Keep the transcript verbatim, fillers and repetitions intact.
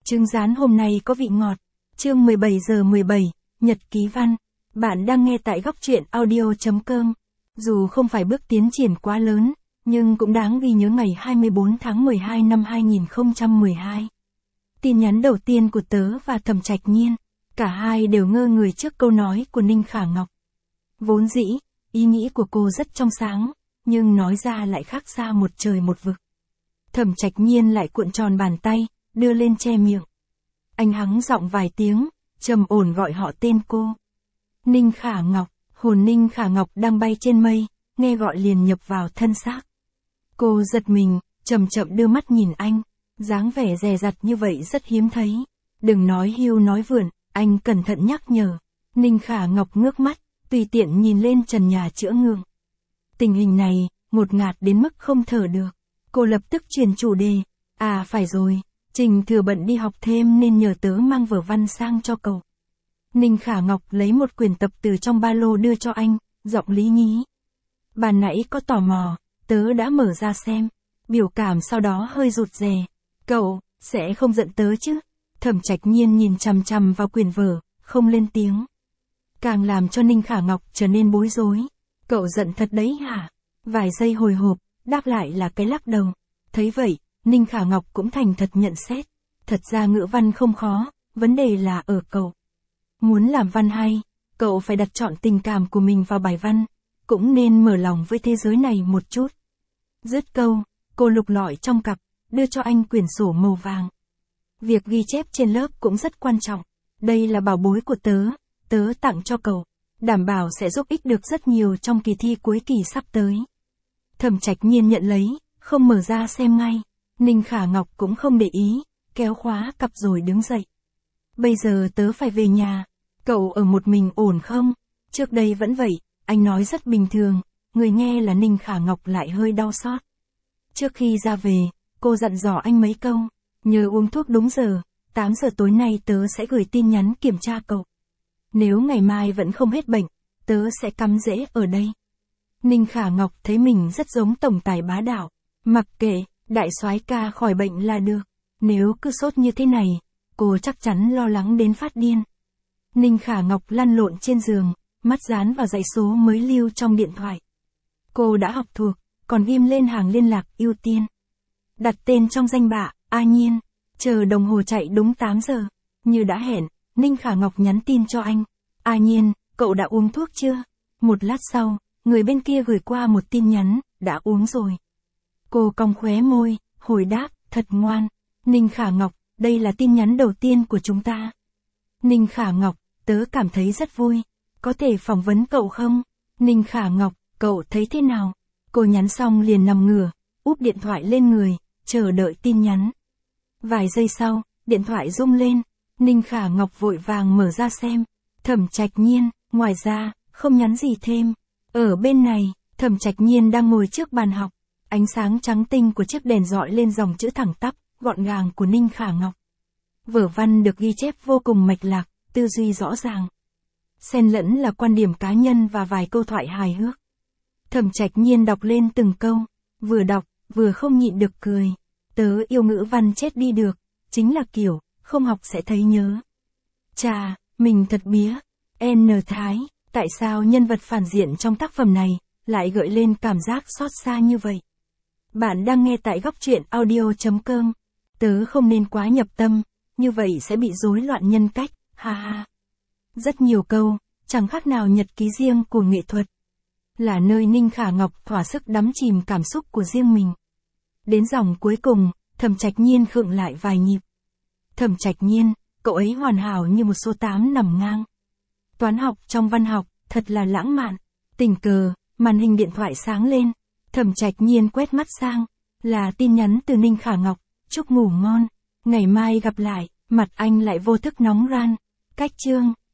Trứng rán hôm nay có vị ngọt. Chương mười bảy giờ mười bảy, Nhật ký văn. Bạn đang nghe tại góc truyện audio chấm com. Dù không phải bước tiến triển quá lớn, nhưng cũng đáng ghi nhớ ngày hai mươi bốn tháng mười hai năm hai nghìn không trăm mười hai. Tin nhắn đầu tiên của tớ và Thẩm Trạch Nhiên. Cả hai đều ngơ người trước câu nói của Ninh Khả Ngọc. Vốn dĩ, ý nghĩ của cô rất trong sáng, nhưng nói ra lại khác xa một trời một vực. Thẩm Trạch Nhiên lại cuộn tròn bàn tay, đưa lên che miệng. Anh hắng giọng vài tiếng, trầm ổn gọi họ tên cô. Ninh Khả Ngọc, hồn Ninh Khả Ngọc đang bay trên mây, nghe gọi liền nhập vào thân xác. Cô giật mình, chậm chậm đưa mắt nhìn anh, dáng vẻ dè dặt như vậy rất hiếm thấy. Đừng nói hưu nói vượn, anh cẩn thận nhắc nhở. Ninh Khả Ngọc ngước mắt, tùy tiện nhìn lên trần nhà chữa ngượng. Tình hình này, ngột ngạt đến mức không thở được. Cô lập tức chuyển chủ đề. À phải rồi, Trình Thừa bận đi học thêm nên nhờ tớ mang vở văn sang cho cậu. Ninh Khả Ngọc lấy một quyển tập từ trong ba lô đưa cho anh, giọng lý nhí. Bà nãy có tò mò, tớ đã mở ra xem. Biểu cảm sau đó hơi rụt rè. Cậu, sẽ không giận tớ chứ? Thẩm Trạch Nhiên nhìn chằm chằm vào quyển vở, không lên tiếng. Càng làm cho Ninh Khả Ngọc trở nên bối rối. Cậu giận thật đấy hả? Vài giây hồi hộp, đáp lại là cái lắc đầu. Thấy vậy, Ninh Khả Ngọc cũng thành thật nhận xét. Thật ra ngữ văn không khó, vấn đề là ở cậu. Muốn làm văn hay, cậu phải đặt trọn tình cảm của mình vào bài văn, cũng nên mở lòng với thế giới này một chút. Dứt câu, cô lục lọi trong cặp, đưa cho anh quyển sổ màu vàng. Việc ghi chép trên lớp cũng rất quan trọng. Đây là bảo bối của tớ, tớ tặng cho cậu. Đảm bảo sẽ giúp ích được rất nhiều trong kỳ thi cuối kỳ sắp tới. Thẩm Trạch Nhiên nhận lấy, không mở ra xem ngay. Ninh Khả Ngọc cũng không để ý, kéo khóa cặp rồi đứng dậy. Bây giờ tớ phải về nhà, cậu ở một mình ổn không? Trước đây vẫn vậy, anh nói rất bình thường, người nghe là Ninh Khả Ngọc lại hơi đau xót. Trước khi ra về, cô dặn dò anh mấy câu, nhớ uống thuốc đúng giờ, tám giờ tối nay tớ sẽ gửi tin nhắn kiểm tra cậu. Nếu ngày mai vẫn không hết bệnh, tớ sẽ cắm rễ ở đây. Ninh Khả Ngọc thấy mình rất giống tổng tài bá đạo, mặc kệ, đại soái ca khỏi bệnh là được. Nếu cứ sốt như thế này, cô chắc chắn lo lắng đến phát điên. Ninh Khả Ngọc lăn lộn trên giường, mắt dán vào dãy số mới lưu trong điện thoại. Cô đã học thuộc, còn ghim lên hàng liên lạc ưu tiên. Đặt tên trong danh bạ, A Nhiên, chờ đồng hồ chạy đúng tám giờ. Như đã hẹn, Ninh Khả Ngọc nhắn tin cho anh. A Nhiên, cậu đã uống thuốc chưa? Một lát sau, người bên kia gửi qua một tin nhắn, đã uống rồi. Cô cong khóe môi, hồi đáp, thật ngoan. Ninh Khả Ngọc, đây là tin nhắn đầu tiên của chúng ta. Ninh Khả Ngọc, tớ cảm thấy rất vui. Có thể phỏng vấn cậu không? Ninh Khả Ngọc, cậu thấy thế nào? Cô nhắn xong liền nằm ngửa, úp điện thoại lên người, chờ đợi tin nhắn. Vài giây sau, điện thoại rung lên. Ninh Khả Ngọc vội vàng mở ra xem. Thẩm Trạch Nhiên, ngoài ra, không nhắn gì thêm. Ở bên này, Thẩm Trạch Nhiên đang ngồi trước bàn học. Ánh sáng trắng tinh của chiếc đèn dọi lên dòng chữ thẳng tắp, gọn gàng của Ninh Khả Ngọc. Vở văn được ghi chép vô cùng mạch lạc, tư duy rõ ràng. Xen lẫn là quan điểm cá nhân và vài câu thoại hài hước. Thẩm Trạch Nhiên đọc lên từng câu, vừa đọc, vừa không nhịn được cười. Tớ yêu ngữ văn chết đi được, chính là kiểu, không học sẽ thấy nhớ. Chà, mình thật bía. N. Thái, tại sao nhân vật phản diện trong tác phẩm này, lại gợi lên cảm giác xót xa như vậy? Bạn đang nghe tại góc truyện audio chấm com. Tớ không nên quá nhập tâm, như vậy sẽ bị rối loạn nhân cách, ha ha. Rất nhiều câu, chẳng khác nào nhật ký riêng của nghệ thuật. Là nơi Ninh Khả Ngọc thỏa sức đắm chìm cảm xúc của riêng mình. Đến dòng cuối cùng, Thẩm Trạch Nhiên khựng lại vài nhịp. Thẩm Trạch Nhiên, cậu ấy hoàn hảo như một số tám nằm ngang. Toán học trong văn học, thật là lãng mạn. Tình cờ, màn hình điện thoại sáng lên. Thẩm Trạch Nhiên quét mắt sang, là tin nhắn từ Ninh Khả Ngọc, chúc ngủ ngon, ngày mai gặp lại. Mặt anh lại vô thức nóng ran. Cách chương.